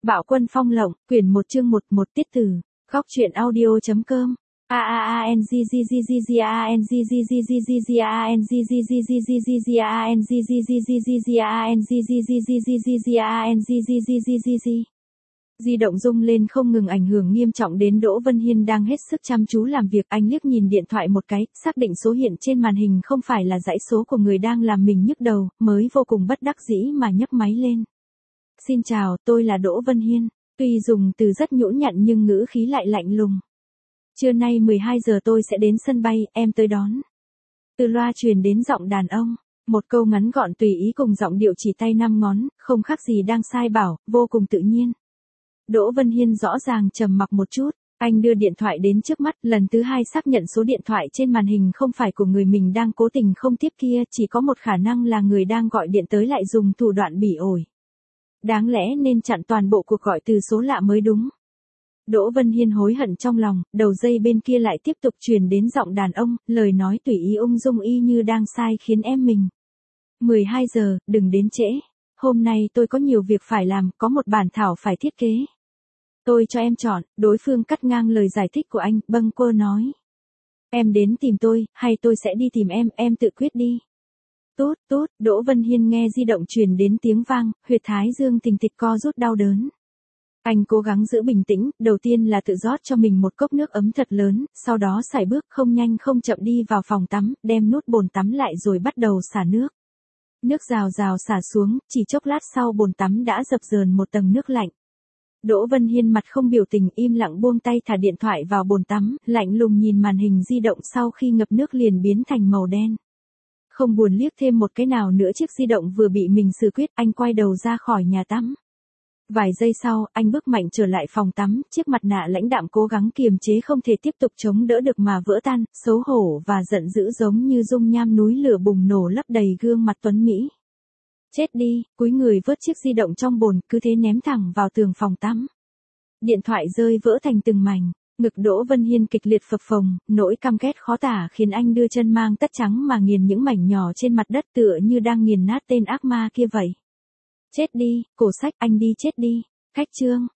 Bạo Quân Phong Lộng, quyển 1 chương 1 tiết tử. Góc truyện audio.com. Di động rung lên không ngừng ảnh hưởng nghiêm trọng đến Đỗ Vân Hiên đang hết sức chăm chú làm việc. Anh liếc nhìn điện thoại một cái, xác định số hiện trên màn hình không phải là dãy số của người đang làm mình nhức đầu, mới vô cùng bất đắc dĩ mà nhấc máy lên. Xin chào, tôi là Đỗ Vân Hiên. Tuy dùng từ rất nhũn nhặn nhưng ngữ khí lại lạnh lùng. Trưa nay 12 giờ tôi sẽ đến sân bay, em tới đón. Từ loa truyền đến giọng đàn ông. Một câu ngắn gọn tùy ý cùng giọng điệu chỉ tay 5 ngón, không khác gì đang sai bảo, vô cùng tự nhiên. Đỗ Vân Hiên rõ ràng trầm mặc một chút. Anh đưa điện thoại đến trước mắt, lần thứ 2 xác nhận số điện thoại trên màn hình không phải của người mình đang cố tình không tiếp kia, chỉ có một khả năng là người đang gọi điện tới lại dùng thủ đoạn bỉ ổi. Đáng lẽ nên chặn toàn bộ cuộc gọi từ số lạ mới đúng. Đỗ Vân Hiên hối hận trong lòng, đầu dây bên kia lại tiếp tục truyền đến giọng đàn ông, lời nói tùy ý ung dung y như đang sai khiến em mình. 12 giờ, đừng đến trễ. Hôm nay tôi có nhiều việc phải làm, có một bản thảo phải thiết kế. Tôi cho em chọn, đối phương cắt ngang lời giải thích của anh, bâng quơ nói. Em đến tìm tôi, hay tôi sẽ đi tìm em tự quyết đi. Tốt, Đỗ Vân Hiên nghe di động truyền đến tiếng vang, huyệt thái dương thình thịch co rút đau đớn. Anh cố gắng giữ bình tĩnh, đầu tiên là tự rót cho mình một cốc nước ấm thật lớn, sau đó sải bước không nhanh không chậm đi vào phòng tắm, đem nút bồn tắm lại rồi bắt đầu xả nước. Nước rào rào xả xuống, chỉ chốc lát sau bồn tắm đã dập dờn một tầng nước lạnh. Đỗ Vân Hiên mặt không biểu tình im lặng buông tay thả điện thoại vào bồn tắm, lạnh lùng nhìn màn hình di động sau khi ngập nước liền biến thành màu đen. Không buồn liếc thêm một cái nào nữa chiếc di động vừa bị mình xử quyết, anh quay đầu ra khỏi nhà tắm. Vài giây sau, anh bước mạnh trở lại phòng tắm, chiếc mặt nạ lãnh đạm cố gắng kiềm chế không thể tiếp tục chống đỡ được mà vỡ tan, xấu hổ và giận dữ giống như dung nham núi lửa bùng nổ lấp đầy gương mặt tuấn mỹ. Chết đi, cúi người vớt chiếc di động trong bồn, cứ thế ném thẳng vào tường phòng tắm. Điện thoại rơi vỡ thành từng mảnh, ngực Đỗ Vân Hiên kịch liệt phập phồng, nỗi căm ghét khó tả khiến anh đưa chân mang tất trắng mà nghiền những mảnh nhỏ trên mặt đất tựa như đang nghiền nát tên ác ma kia vậy. Chết đi, cổ sách anh đi chết đi. Khách chương.